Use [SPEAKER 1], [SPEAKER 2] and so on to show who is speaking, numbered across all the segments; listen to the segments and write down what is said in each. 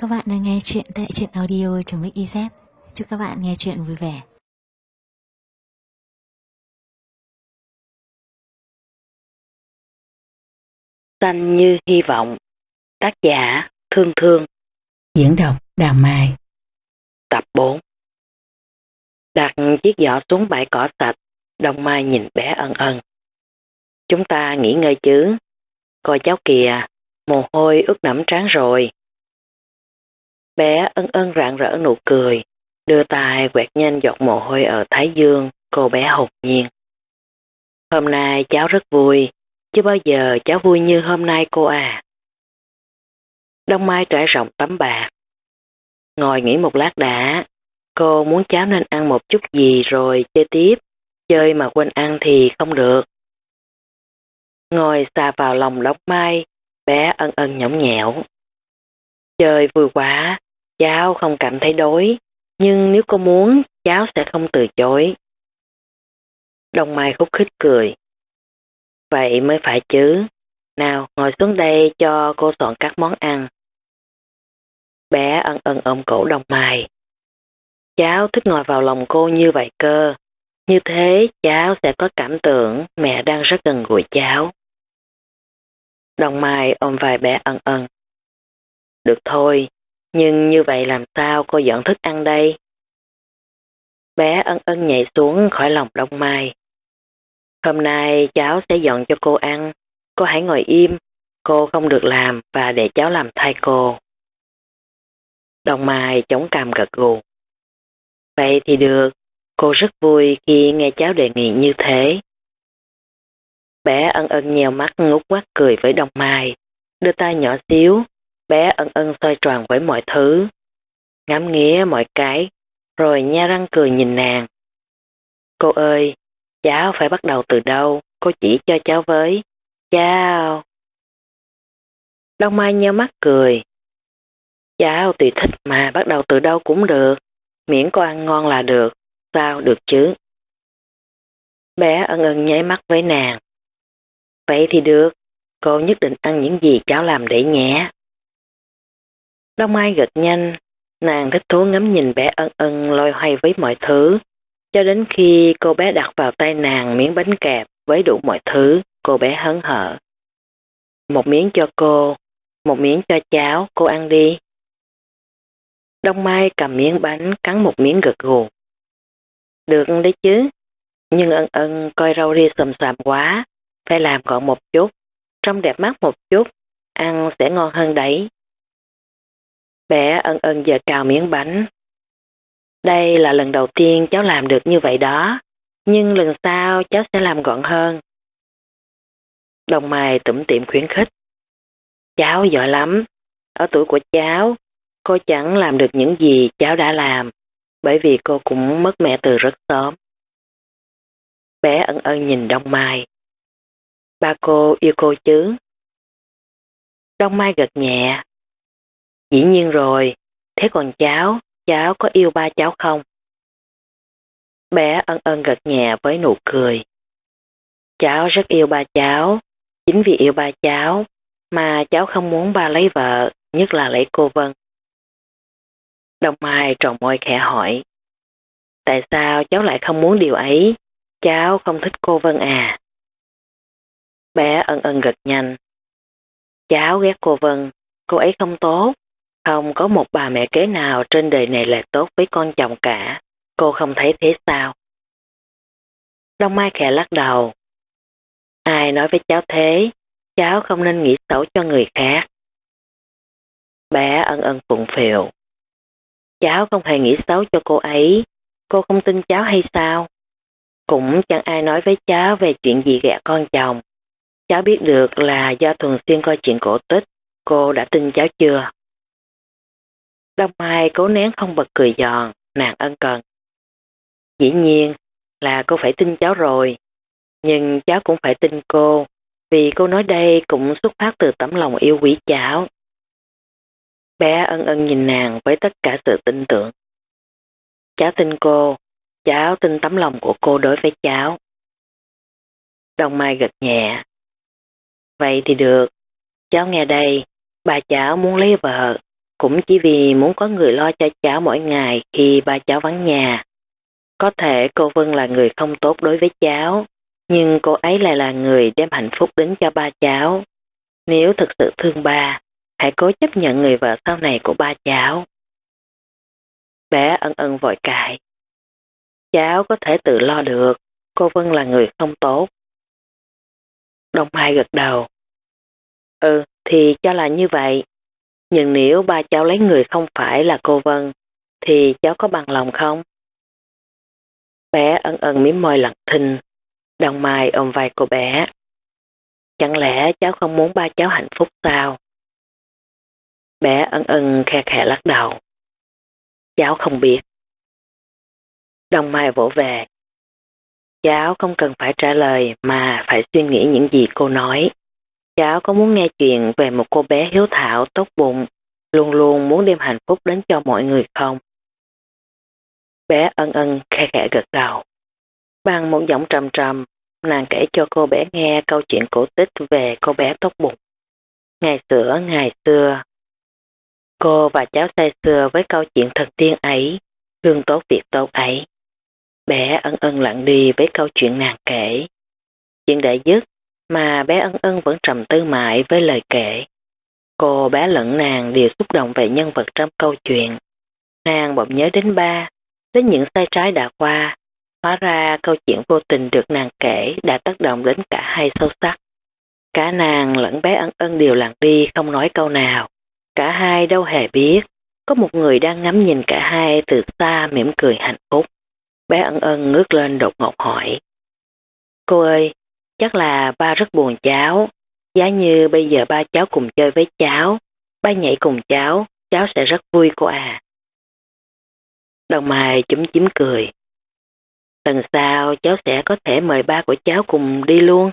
[SPEAKER 1] Các bạn đang nghe chuyện tại truyện audio.mix.iz. Chúc các bạn nghe chuyện vui vẻ.
[SPEAKER 2] Xanh như hy vọng. Tác giả Thương Thương.
[SPEAKER 3] Diễn đọc Đào Mai.
[SPEAKER 2] Tập 4. Đặt chiếc giỏ xuống bãi cỏ sạch, Đông Mai nhìn bé Ân Ân. Chúng ta nghỉ ngơi chứ? Coi cháu kìa, mồ hôi ướt đẫm trán rồi. Bé Ân Ân rạng rỡ nụ cười, đưa tay quẹt nhanh giọt mồ hôi ở thái dương, cô bé hồn nhiên. Hôm nay cháu rất vui, chứ bao giờ cháu vui như hôm nay cô à. Đông Mai trải rộng tấm bạc. Ngồi nghỉ một lát đã, cô muốn cháu nên ăn một chút gì rồi chơi tiếp, chơi mà quên ăn thì không được. Ngồi xà vào lòng Đông Mai, bé Ân Ân nhõng nhẽo. Chơi vui quá, cháu không cảm thấy đói, nhưng nếu cô muốn, cháu sẽ không từ chối. Đông Mai khúc khích cười. Vậy mới phải chứ. Nào, ngồi xuống đây cho cô soạn các món ăn. Bé Ân Ân ôm cổ Đông Mai. Cháu thích ngồi vào lòng cô như vậy cơ. Như thế cháu sẽ có cảm tưởng mẹ đang rất gần gũi cháu. Đông Mai ôm vai bé Ân Ân. Được thôi, nhưng như vậy làm sao cô dọn thức ăn đây? Bé Ân Ân nhảy xuống khỏi lòng Đông Mai. Hôm nay cháu sẽ dọn cho cô ăn. Cô hãy ngồi im, cô không được làm và để cháu làm thay cô. Đông Mai chống cằm gật gù. Vậy thì được, cô rất vui khi nghe cháu đề nghị như thế. Bé Ân Ân nhèo mắt ngút quát cười với Đông Mai, đưa tay nhỏ xíu, bé Ân Ân xoay tròn với mọi thứ, ngắm nghía mọi cái, rồi nhe răng cười nhìn nàng. Cô ơi, cháu phải bắt đầu từ đâu, cô chỉ cho cháu với. Cháu. Đông Mai nheo mắt cười. Cháu tùy thích mà bắt đầu từ đâu cũng được, miễn cô ăn ngon là được, sao được chứ? Bé Ân Ân nháy mắt với nàng. Vậy thì được, cô nhất định ăn những gì cháu làm để nhé. Đông Mai gật nhanh, nàng thích thú ngắm nhìn bé Ân Ân loay hoay với mọi thứ, cho đến khi cô bé đặt vào tay nàng miếng bánh kẹp với đủ mọi thứ, cô bé hớn hở. Một miếng cho cô, một miếng cho cháu, cô ăn đi. Đông Mai cầm miếng bánh cắn một miếng gật gù. Được đấy chứ, nhưng Ân Ân coi rau ria xồm xoàm quá, phải làm gọn một chút, trông đẹp mắt một chút, ăn sẽ ngon hơn đấy. Bé Ân Ân giờ cào miếng bánh. Đây là lần đầu tiên cháu làm được như vậy đó, nhưng lần sau cháu sẽ làm gọn hơn. Đông Mai tủm tỉm khuyến khích. Cháu giỏi lắm, ở tuổi của cháu, cô chẳng làm được những gì cháu đã làm, bởi vì cô cũng mất mẹ từ rất sớm. Bé Ân Ân nhìn Đông Mai. Ba cô yêu cô chứ? Đông Mai gật nhẹ. Dĩ nhiên rồi, thế còn cháu có yêu ba cháu không? Bé Ân Ân gật nhẹ với nụ cười. Cháu rất yêu ba cháu, chính vì yêu ba cháu mà cháu không muốn ba lấy vợ, nhất là lấy cô Vân. Đông Mai tròn môi khẽ hỏi. Tại sao cháu lại không muốn điều ấy? Cháu không thích cô Vân à? Bé Ân Ân gật nhanh. Cháu ghét cô Vân, cô ấy không tốt. Không có một bà mẹ kế nào trên đời này là tốt với con chồng cả. Cô không thấy thế sao? Đông Mai khẽ lắc đầu. Ai nói với cháu thế? Cháu không nên nghĩ xấu cho người khác. Bé Ân Ân phụng phịu. Cháu không hề nghĩ xấu cho cô ấy. Cô không tin cháu hay sao? Cũng chẳng ai nói với cháu về chuyện gì ghẻ con chồng. Cháu biết được là do thường xuyên coi chuyện cổ tích. Cô đã tin cháu chưa? Đông Mai cố nén không bật cười giòn, nàng ân cần. Dĩ nhiên là cô phải tin cháu rồi. Nhưng cháu cũng phải tin cô, vì cô nói đây cũng xuất phát từ tấm lòng yêu quý cháu. Bé Ân Ân nhìn nàng với tất cả sự tin tưởng. Cháu tin cô, cháu tin tấm lòng của cô đối với cháu. Đông Mai gật nhẹ. Vậy thì được, cháu nghe đây, bà cháu muốn lấy vợ, cũng chỉ vì muốn có người lo cho cháu mỗi ngày khi ba cháu vắng nhà. Có thể cô Vân là người không tốt đối với cháu, nhưng cô ấy lại là người đem hạnh phúc đến cho ba cháu. Nếu thực sự thương ba, hãy cố chấp nhận người vợ sau này của ba cháu. Bé Ân Ân vội cãi. Cháu có thể tự lo được, cô Vân là người không tốt. Đông Mai gật đầu. Ừ, thì cho là như vậy. Nhưng nếu ba cháu lấy người không phải là cô Vân, thì cháu có bằng lòng không? Bé Ân Ân mím môi lặng thinh. Đông Mai ôm vai cô bé. Chẳng lẽ cháu không muốn ba cháu hạnh phúc sao? Bé Ân Ân khe khẽ lắc đầu. Cháu không biết. Đông Mai vỗ về. Cháu không cần phải trả lời mà phải suy nghĩ những gì cô nói. Cháu có muốn nghe chuyện về một cô bé hiếu thảo, tốt bụng, luôn luôn muốn đem hạnh phúc đến cho mọi người không? Bé Ân Ân khe khẽ gật đầu. Bằng một giọng trầm trầm, nàng kể cho cô bé nghe câu chuyện cổ tích về cô bé tốt bụng. Ngày xưa, cô và cháu say sưa với câu chuyện thần tiên ấy, gương tốt việc tốt ấy. Bé Ân Ân lặng đi với câu chuyện nàng kể. Chuyện đã dứt mà bé Ân Ân vẫn trầm tư mãi với lời kể. Cô bé lẫn nàng đều xúc động về nhân vật trong câu chuyện. Nàng bỗng nhớ đến ba, đến những sai trái đã qua. Hóa ra câu chuyện vô tình được nàng kể đã tác động đến cả hai sâu sắc. Cả nàng lẫn bé Ân Ân đều lặng đi không nói câu nào. Cả hai đâu hề biết, có một người đang ngắm nhìn cả hai từ xa mỉm cười hạnh phúc. Bé Ân Ân ngước lên đột ngột hỏi. Cô ơi, chắc là ba rất buồn cháu. Giá như bây giờ ba cháu cùng chơi với cháu, ba nhảy cùng cháu sẽ rất vui cô à. Đông Mai chúm chím cười. Lần sau cháu sẽ có thể mời ba của cháu cùng đi luôn.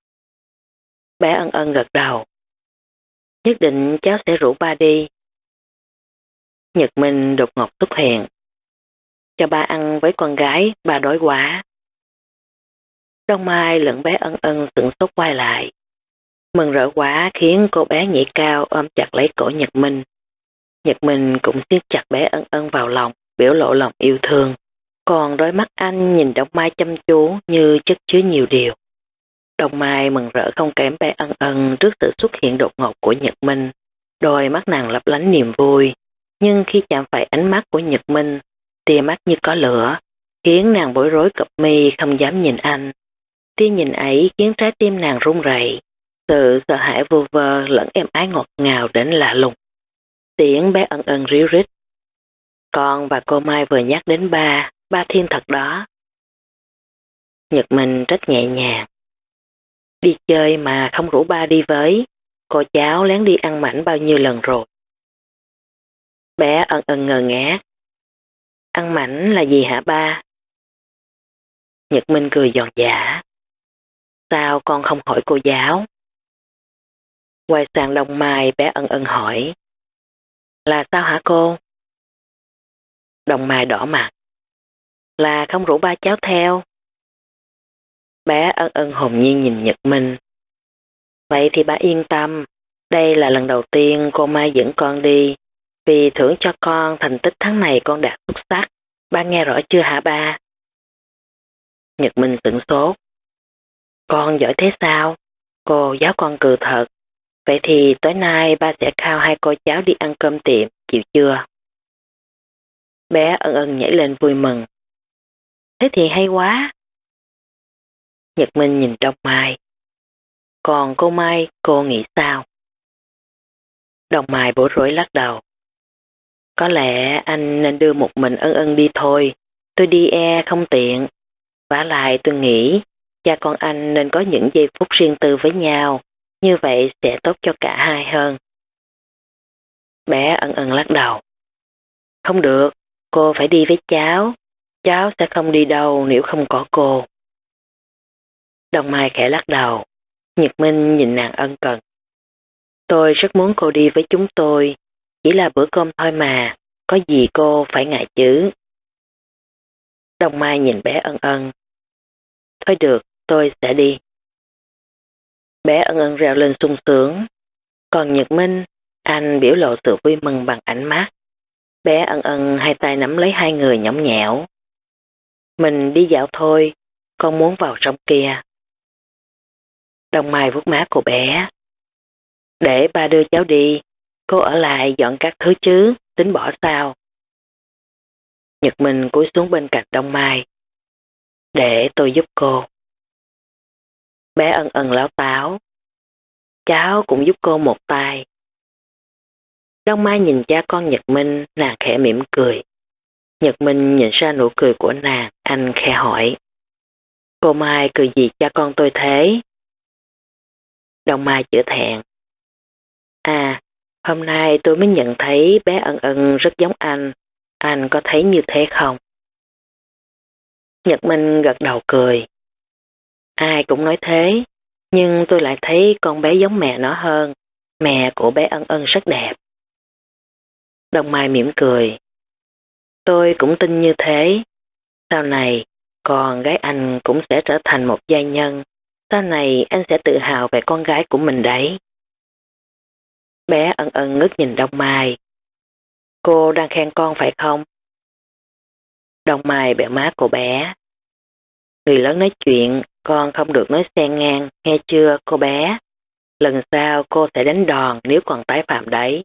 [SPEAKER 2] Bé Ân Ân gật đầu. Nhất định cháu sẽ rủ ba đi. Nhật Minh đột ngột xuất hiện. Cho ba ăn với con gái, ba đói quá. Đông Mai lẫn bé Ân Ân sửng sốt quay lại. Mừng rỡ quá khiến cô bé nhảy cao ôm chặt lấy cổ Nhật Minh. Nhật Minh cũng siết chặt bé Ân Ân vào lòng, biểu lộ lòng yêu thương. Còn đôi mắt anh nhìn Đông Mai chăm chú như chất chứa nhiều điều. Đông Mai mừng rỡ không kém bé Ân Ân trước sự xuất hiện đột ngột của Nhật Minh. Đôi mắt nàng lấp lánh niềm vui, nhưng khi chạm phải ánh mắt của Nhật Minh, tia mắt như có lửa, khiến nàng bối rối cụp mi không dám nhìn anh. Tia nhìn ấy khiến trái tim nàng run rẩy, sự sợ hãi vô vơ lẫn êm ái ngọt ngào đến lạ lùng. Tiếng bé Ân Ân ríu rít. Con và cô Mai vừa nhắc đến ba thiên thật đó. Nhật Minh rất nhẹ nhàng. Đi chơi mà không rủ ba đi với, cô cháu lén đi ăn mảnh bao nhiêu lần rồi. Bé Ân Ân ngờ ngác. Ăn mảnh là gì hả ba? Nhật Minh cười giòn giả. Sao con không hỏi cô giáo? Quay sang Đông Mai, bé Ân Ân hỏi. Là sao hả cô? Đông Mai đỏ mặt. Là không rủ ba cháu theo. Bé Ân Ân hồn nhiên nhìn Nhật Minh. Vậy thì ba yên tâm, đây là lần đầu tiên cô Mai dẫn con đi, vì thưởng cho con thành tích tháng này con đạt xuất sắc. Ba nghe rõ chưa hả ba? Nhật Minh sửng sốt. Con giỏi thế sao? Cô giáo con cười thật. Vậy thì tối nay ba sẽ khao hai cô cháu đi ăn cơm tiệm, chịu chưa? Bé Ân Ân nhảy lên vui mừng. Thế thì hay quá. Nhật Minh nhìn Đông Mai. Còn cô Mai, cô nghĩ sao? Đông Mai bối rối lắc đầu. Có lẽ anh nên đưa một mình Ân Ân đi thôi. Tôi đi không tiện. Vả lại tôi nghĩ cha con anh nên có những giây phút riêng tư với nhau. Như vậy sẽ tốt cho cả hai hơn. Bé Ân Ân lắc đầu. Không được, cô phải đi với cháu. Cháu sẽ không đi đâu nếu không có cô. Đông Mai khẽ lắc đầu. Nhật Minh nhìn nàng ân cần. Tôi rất muốn cô đi với chúng tôi. Chỉ là bữa cơm thôi mà. Có gì cô phải ngại chứ. Đông Mai nhìn bé Ân Ân. Thôi được, tôi sẽ đi. Bé Ân Ân reo lên sung sướng. Còn Nhật Minh, Anh biểu lộ sự vui mừng bằng ánh mắt. Bé ân ân hai tay nắm lấy hai người nhõng nhẽo. Mình đi dạo thôi, con muốn vào trong kia. Đông Mai vuốt má cô bé. Để ba đưa cháu đi, cô ở lại dọn các thứ chứ, tính bỏ sao? Nhật Minh cúi xuống bên cạnh Đông Mai. Để tôi giúp cô. Bé ân ân láo táo. Cháu cũng giúp cô một tay. Đông Mai nhìn cha con Nhật Minh, nàng khẽ mỉm cười. Nhật Minh nhìn ra nụ cười của nàng, anh khẽ hỏi. Cô Mai cười gì cha con tôi thế? Đông Mai chữa thẹn. À, hôm nay tôi mới nhận thấy bé ân ân rất giống anh có thấy như thế không? Nhật Minh gật đầu cười. Ai cũng nói thế, nhưng tôi lại thấy con bé giống mẹ nó hơn, mẹ của bé ân ân rất đẹp. Đông Mai mỉm cười. Tôi cũng tin như thế. Sau này, con gái anh cũng sẽ trở thành một giai nhân. Sau này anh sẽ tự hào về con gái của mình đấy. Bé ân ân ngước nhìn Đông Mai. Cô đang khen con phải không? Đông Mai bẹo má cô bé. Người lớn nói chuyện, con không được nói xen ngang, nghe chưa cô bé? Lần sau cô sẽ đánh đòn nếu còn tái phạm đấy.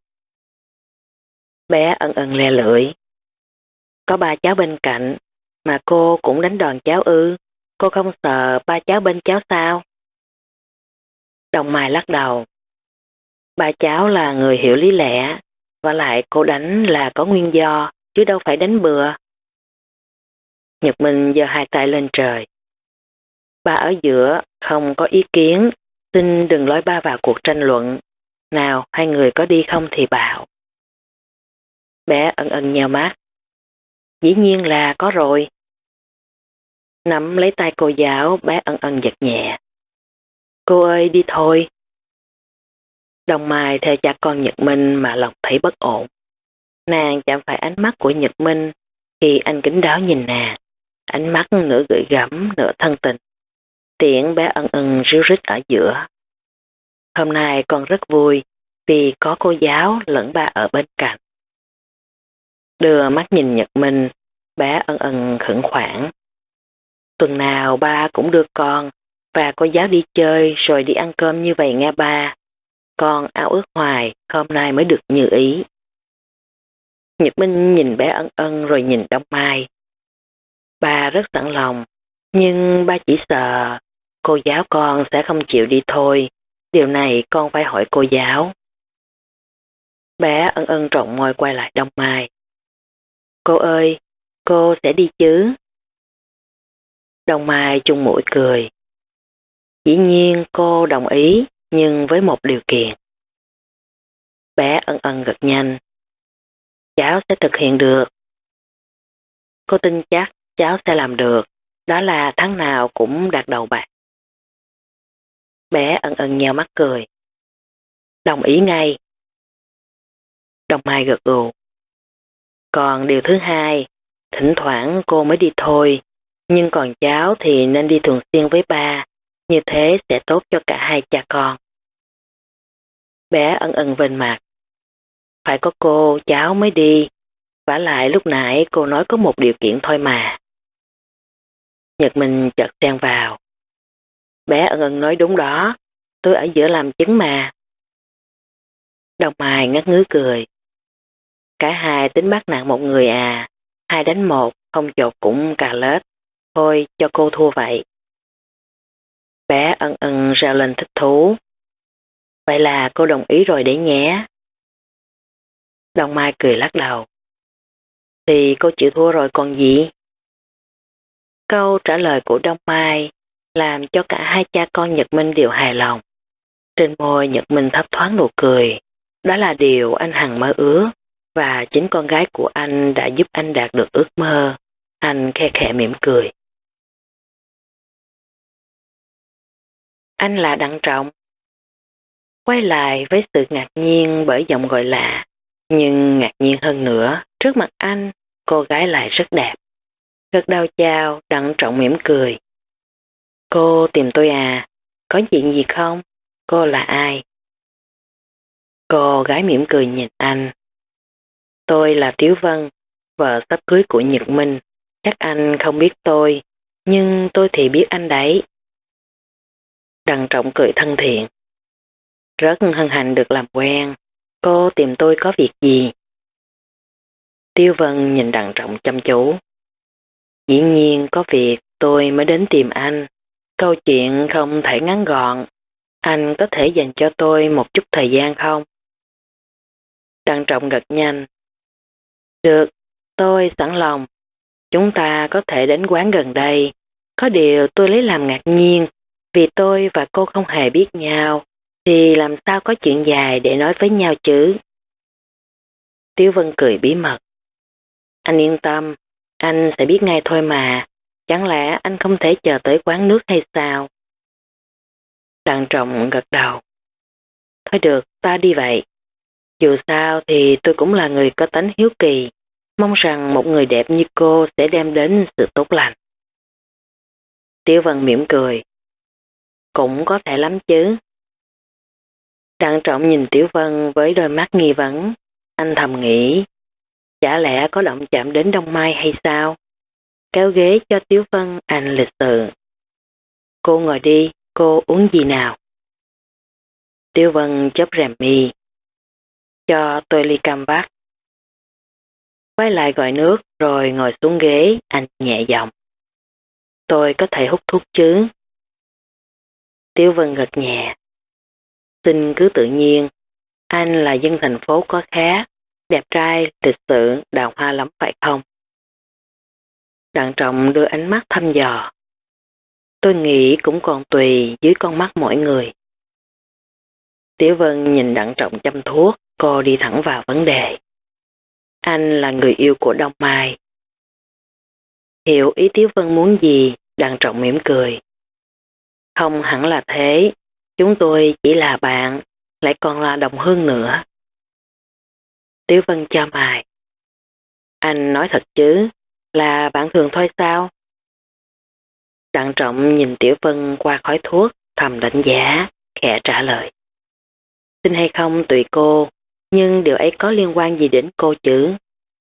[SPEAKER 2] Bé ân ân le lưỡi. Có ba cháu bên cạnh, mà cô cũng đánh đòn cháu ư? Cô không sợ ba cháu bên cháu sao? Đông Mai lắc đầu. Ba cháu là người hiểu lý lẽ, và lại cô đánh là có nguyên do, chứ đâu phải đánh bừa. Nhật Minh giơ hai tay lên trời. Ba ở giữa, không có ý kiến, xin đừng lôi ba vào cuộc tranh luận. Nào, hai người có đi không thì bảo. Bé ân ân nheo mắt. Dĩ nhiên là có rồi. Nắm lấy tay cô giáo, bé ân ân giật nhẹ. Cô ơi, đi thôi. Đông Mai theo cha con Nhật Minh mà lòng thấy bất ổn. Nàng chạm phải ánh mắt của Nhật Minh khi anh kính đáo nhìn nàng. Ánh mắt nửa gợi gắm, nửa thân tình. Tiện bé ân ân ríu rít ở giữa. Hôm nay con rất vui vì có cô giáo lẫn ba ở bên cạnh. Đưa mắt nhìn Nhật Minh, bé ân ân khẩn khoản. Tuần nào ba cũng đưa con và cô giáo đi chơi rồi đi ăn cơm như vậy nghe ba. Con ao ước hoài, hôm nay mới được như ý. Nhật Minh nhìn bé ân ân rồi nhìn Đông Mai. Ba rất sẵn lòng, nhưng ba chỉ sợ cô giáo con sẽ không chịu đi thôi. Điều này con phải hỏi cô giáo. Bé ân ân trộn môi quay lại Đông Mai. Cô ơi, cô sẽ đi chứ? Đông Mai chung mũi cười. Dĩ nhiên cô đồng ý, nhưng với một điều kiện. Bé ân ân gật nhanh. Cháu sẽ thực hiện được. Cô tin chắc cháu sẽ làm được. Đó là tháng nào cũng đạt đầu bạc. Bé ân ân nheo mắt cười. Đồng ý ngay. Đông Mai gật gù. Còn điều thứ hai, thỉnh thoảng cô mới đi thôi, nhưng còn cháu thì nên đi thường xuyên với ba, như thế sẽ tốt cho cả hai cha con. Bé ân ân vênh mặt. Phải có cô, cháu mới đi, vả lại lúc nãy cô nói có một điều kiện thôi mà. Nhật Minh chợt xen vào. Bé ân ân nói đúng đó, tôi ở giữa làm chứng mà. Đông Mai ngắt ngứ cười. Cả hai tính bắt nạt một người à, hai đánh một, không chột cũng cà lết. Thôi cho cô thua vậy. Bé ân ân reo lên thích thú. Vậy là cô đồng ý rồi đấy nhé. Đông Mai cười lắc đầu. Thì cô chịu thua rồi còn gì? Câu trả lời của Đông Mai làm cho cả hai cha con Nhật Minh đều hài lòng. Trên môi Nhật Minh thấp thoáng nụ cười. Đó là điều anh hằng mơ ước, và chính con gái của anh đã giúp anh đạt được ước mơ. Anh khe khẽ mỉm cười. Anh là Đặng Trọng. Quay lại với sự ngạc nhiên bởi giọng gọi lạ, nhưng ngạc nhiên hơn nữa, trước mặt anh, cô gái lại rất đẹp. Gật đầu chào, Đặng Trọng mỉm cười. Cô tìm tôi à? Có chuyện gì không? Cô là ai? Cô gái mỉm cười nhìn anh. Tôi là Tiếu Vân, vợ sắp cưới của Nhật Minh. Chắc anh không biết tôi, nhưng tôi thì biết anh đấy. Đặng Trọng cười thân thiện. Rất hân hạnh được làm quen. Cô tìm tôi có việc gì? Tiếu Vân nhìn Đặng Trọng chăm chú. Dĩ nhiên có việc tôi mới đến tìm anh. Câu chuyện không thể ngắn gọn. Anh có thể dành cho tôi một chút thời gian không? Đặng Trọng gật nhanh. Được, tôi sẵn lòng. Chúng ta có thể đến quán gần đây. Có điều tôi lấy làm ngạc nhiên. Vì tôi và cô không hề biết nhau. Thì làm sao có chuyện dài để nói với nhau chứ? Tiếu Vân cười bí mật. Anh yên tâm, anh sẽ biết ngay thôi mà. Chẳng lẽ anh không thể chờ tới quán nước hay sao? Đặng Trọng gật đầu. Thôi được, ta đi vậy. Dù sao thì tôi cũng là người có tánh hiếu kỳ. Mong rằng một người đẹp như cô sẽ đem đến sự tốt lành. Tiếu Vân mỉm cười. Cũng có thể lắm chứ. Đặng Trọng nhìn Tiếu Vân với đôi mắt nghi vấn. Anh thầm nghĩ. Chả lẽ có động chạm đến Đông Mai hay sao? Kéo ghế cho Tiếu Vân, anh lịch sự. Cô ngồi đi, cô uống gì nào? Tiếu Vân chớp rèm mi. Cho tôi ly cam vắt. Quay lại gọi nước rồi ngồi xuống ghế, anh nhẹ giọng. Tôi có thể hút thuốc chứ? Tiếu Vân gật nhẹ. Xin cứ tự nhiên. Anh là dân thành phố có khác, đẹp trai, lịch sự, đào hoa lắm phải không? Đặng Trọng đưa ánh mắt thăm dò. Tôi nghĩ cũng còn tùy dưới con mắt mỗi người. Tiếu Vân nhìn Đặng Trọng chăm thuốc, cô đi thẳng vào vấn đề. Anh là người yêu của Đông Mai. Hiểu ý Tiếu Vân muốn gì, Đặng Trọng mỉm cười. Không hẳn là thế, chúng tôi chỉ là bạn, lại còn là đồng hương nữa. Tiếu Vân cho mày. Anh nói thật chứ, là bạn thường thôi sao? Đặng Trọng nhìn Tiểu Vân qua khói thuốc, thầm đánh giá, khẽ trả lời. Xin hay không tùy cô, nhưng điều ấy có liên quan gì đến cô chứ?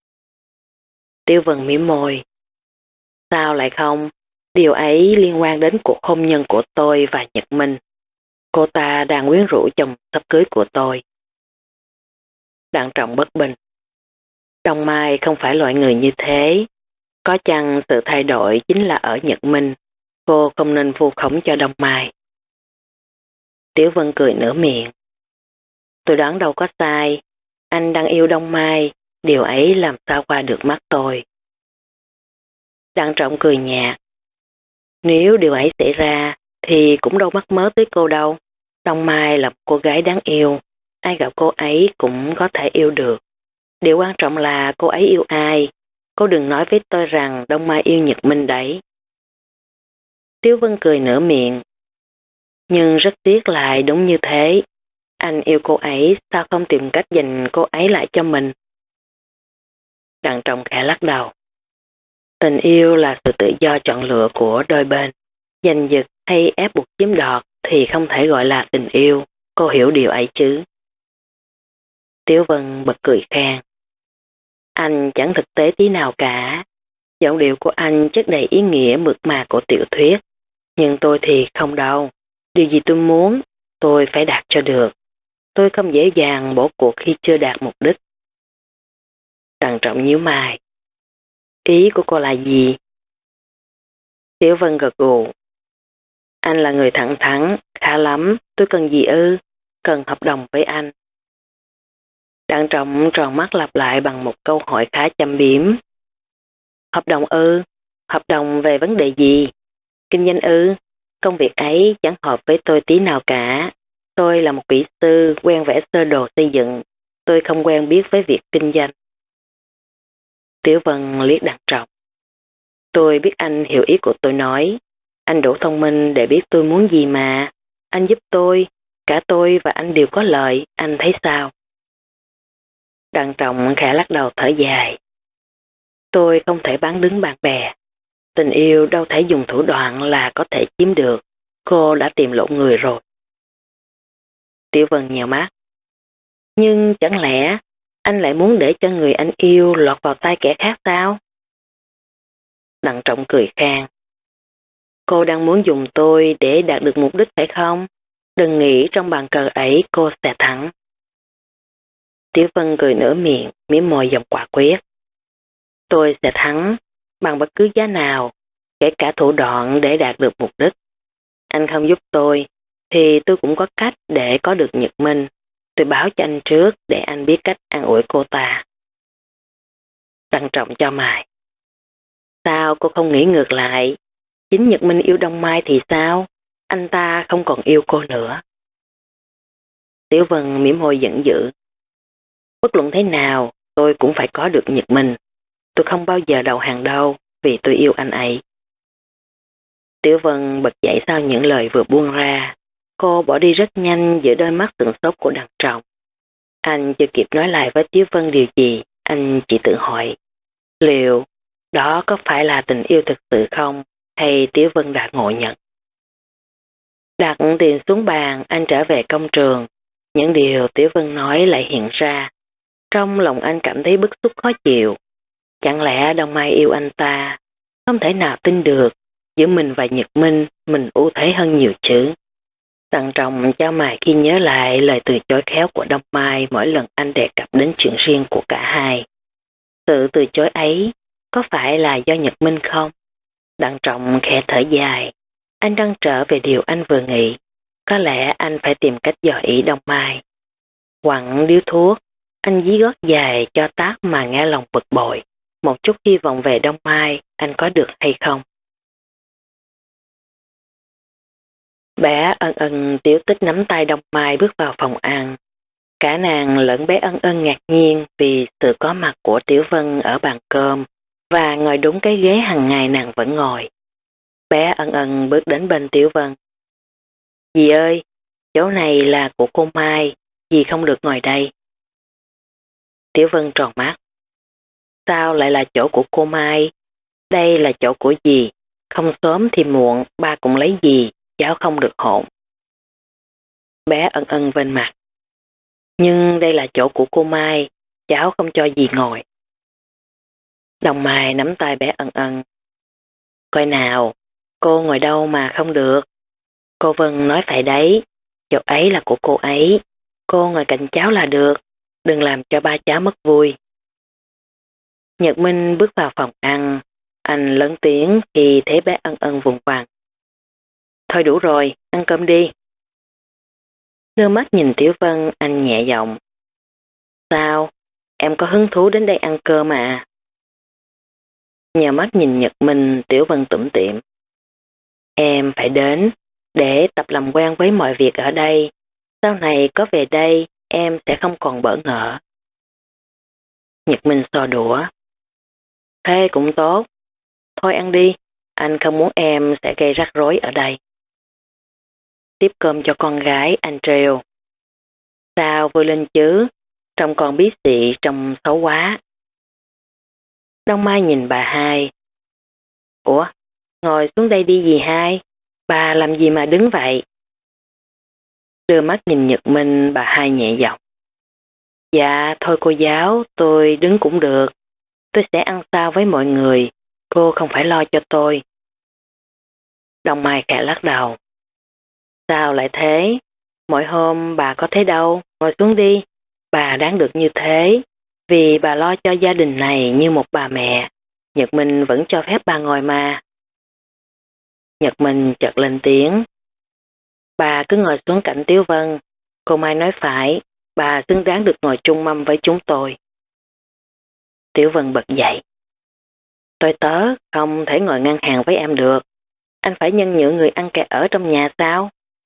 [SPEAKER 2] Tiểu Vân mỉm môi. Sao lại không? Điều ấy liên quan đến cuộc hôn nhân của tôi và Nhật Minh. Cô ta đang quyến rũ chồng sắp cưới của tôi. Đặng Trọng bất bình. Đông Mai không phải loại người như thế. Có chăng sự thay đổi chính là ở Nhật Minh. Cô không nên vu khống cho Đông Mai. Tiểu Vân cười nửa miệng. Tôi đoán đâu có sai. Anh đang yêu Đông Mai. Điều ấy làm sao qua được mắt tôi. Đặng Trọng cười nhạt. Nếu điều ấy xảy ra thì cũng đâu mắc mớ tới cô đâu. Đông Mai là một cô gái đáng yêu. Ai gặp cô ấy cũng có thể yêu được. Điều quan trọng là cô ấy yêu ai. Cô đừng nói với tôi rằng Đông Mai yêu Nhật Minh đấy. Tiếu Vân cười nửa miệng. Nhưng rất tiếc lại đúng như thế. Anh yêu cô ấy, sao không tìm cách giành cô ấy lại cho mình? Đặng Trọng khẽ lắc đầu. Tình yêu là sự tự do chọn lựa của đôi bên. Giành giật hay ép buộc chiếm đoạt thì không thể gọi là tình yêu. Cô hiểu điều ấy chứ? Tiếu Vân bật cười khen. Anh chẳng thực tế tí nào cả. Giọng điệu của anh chất đầy ý nghĩa mượt mà của tiểu thuyết. Nhưng tôi thì không đâu. Điều gì tôi muốn, tôi phải đạt cho được. Tôi không dễ dàng bỏ cuộc khi chưa đạt mục đích. Đặng Trọng nhíu mày. Ý của cô là gì? Tiểu Vân gật gù. Anh là người thẳng thắn, khá lắm, tôi cần gì ư? Cần hợp đồng với anh. Đặng Trọng tròn mắt lặp lại bằng một câu hỏi khá châm biếm. Hợp đồng ư? Hợp đồng về vấn đề gì? Kinh doanh ư? Công việc ấy chẳng hợp với tôi tí nào cả. Tôi là một kỹ sư quen vẽ sơ đồ xây dựng. Tôi không quen biết với việc kinh doanh. Tiểu Vân liếc Đặng Trọng. Tôi biết anh hiểu ý của tôi nói. Anh đủ thông minh để biết tôi muốn gì mà. Anh giúp tôi. Cả tôi và anh đều có lợi. Anh thấy sao? Đặng Trọng khẽ lắc đầu thở dài. Tôi không thể bán đứng bạn bè. Tình yêu đâu thể dùng thủ đoạn là có thể chiếm được. Cô đã tìm lộn người rồi. Tiểu Vân nhèo mắt. Nhưng chẳng lẽ anh lại muốn để cho người anh yêu lọt vào tay kẻ khác sao? Đặng Trọng cười khang. Cô đang muốn dùng tôi để đạt được mục đích phải không? Đừng nghĩ trong bàn cờ ấy cô sẽ thắng. Tiểu Vân cười nửa miệng, mím môi giọng quả quyết. Tôi sẽ thắng bằng bất cứ giá nào, kể cả thủ đoạn để đạt được mục đích. Anh không giúp tôi, thì tôi cũng có cách để có được Nhật Minh. Tôi báo cho anh trước để anh biết cách an ủi cô ta. Đặng Trọng cho mày. Sao cô không nghĩ ngược lại? Chính Nhật Minh yêu Đông Mai thì sao? Anh ta không còn yêu cô nữa. Tiểu Vân mỉm môi giận dữ. Bất luận thế nào, tôi cũng phải có được Nhật Minh. Tôi không bao giờ đầu hàng đâu, vì tôi yêu anh ấy. Tiểu Vân bật dậy sau những lời vừa buông ra. Cô bỏ đi rất nhanh giữa đôi mắt sửng sốt của Đặng Trọng. Anh chưa kịp nói lại với Tiểu Vân điều gì, anh chỉ tự hỏi. Liệu đó có phải là tình yêu thực sự không, hay Tiểu Vân đã ngộ nhận? Đặt tiền xuống bàn, anh trở về công trường. Những điều Tiểu Vân nói lại hiện ra. Trong lòng anh cảm thấy bức xúc khó chịu. Chẳng lẽ Đông Mai yêu anh ta? Không thể nào tin được. Giữa mình và Nhật Minh, mình ưu thế hơn nhiều chứ. Đặng Trọng chau mày khi nhớ lại lời từ chối khéo của Đông Mai mỗi lần anh đề cập đến chuyện riêng của cả hai. Sự từ chối ấy có phải là do Nhật Minh không? Đặng Trọng khẽ thở dài. Anh đang trở về điều anh vừa nghĩ. Có lẽ anh phải tìm cách dò ý Đông Mai. Quặng điếu thuốc, anh dí gót dài cho tát mà nghe lòng bực bội. Một chút hy vọng về Đông Mai, anh có được hay không? Bé Ân Ân Tiểu Tích nắm tay Đông Mai bước vào phòng ăn. Cả nàng lẫn bé Ân Ân ngạc nhiên vì sự có mặt của Tiểu Vân ở bàn cơm và ngồi đúng cái ghế hàng ngày nàng vẫn ngồi. Bé Ân Ân bước đến bên Tiểu Vân. Dì ơi, chỗ này là của cô Mai, dì không được ngồi đây. Tiểu Vân tròn mắt. Sao lại là chỗ của cô Mai? Đây là chỗ của dì, không sớm thì muộn, ba cũng lấy dì, cháu không được hỗn. Bé Ân Ân vênh mặt. Nhưng đây là chỗ của cô Mai, cháu không cho dì ngồi. Đồng Mai nắm tay bé Ân Ân. Coi nào, cô ngồi đâu mà không được? Cô Vân nói phải đấy, chỗ ấy là của cô ấy, cô ngồi cạnh cháu là được, đừng làm cho ba cháu mất vui. Nhật Minh bước vào phòng ăn, anh lớn tiếng khi thấy bé Ân Ân vùng vằng. Thôi đủ rồi, ăn cơm đi. Đưa mắt nhìn Tiểu Vân, anh nhẹ giọng. Sao? Em có hứng thú đến đây ăn cơm à? Nhờ mắt nhìn Nhật Minh, Tiểu Vân tủm tỉm. Em phải đến, để tập làm quen với mọi việc ở đây. Sau này có về đây, em sẽ không còn bỡ ngỡ. Nhật Minh xò đũa. Thế cũng tốt. Thôi ăn đi, anh không muốn em sẽ gây rắc rối ở đây. Tiếp cơm cho con gái, anh trêu. Sao vui lên chứ, trông con bí xị, trông xấu quá. Đông Mai nhìn bà hai. Ủa, ngồi xuống đây đi dì hai, bà làm gì mà đứng vậy? Đưa mắt nhìn Nhật Minh, bà hai nhẹ giọng. Dạ, thôi cô giáo, tôi đứng cũng được. Tôi sẽ ăn sao với mọi người, cô không phải lo cho tôi. Đông Mai khẽ lắc đầu. Sao lại thế? Mỗi hôm bà có thế đâu, ngồi xuống đi. Bà đáng được như thế, vì bà lo cho gia đình này như một bà mẹ. Nhật Minh vẫn cho phép bà ngồi mà. Nhật Minh chợt lên tiếng. Bà cứ ngồi xuống cạnh Tiểu Vân. Cô Mai nói phải, bà xứng đáng được ngồi chung mâm với chúng tôi. Tiểu Vân bật dậy. Tôi tớ không thể ngồi ngang hàng với em được. Anh phải nhân nhượng người ăn kẻ ở trong nhà sao?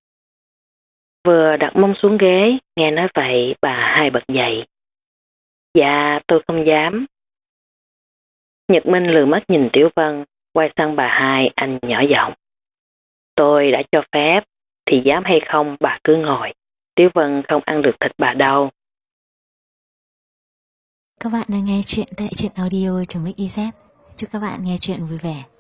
[SPEAKER 2] Vừa đặt mông xuống ghế, nghe nói vậy bà hai bật dậy. Dạ, tôi không dám. Nhật Minh lừ mắt nhìn Tiểu Vân, quay sang bà hai, anh nhỏ giọng. Tôi đã cho phép, thì dám hay không bà cứ ngồi. Tiểu Vân không ăn được thịt bà đâu.
[SPEAKER 1] Các bạn đang nghe chuyện tại truyện audio.mix.iz. Chúc các bạn nghe chuyện vui vẻ.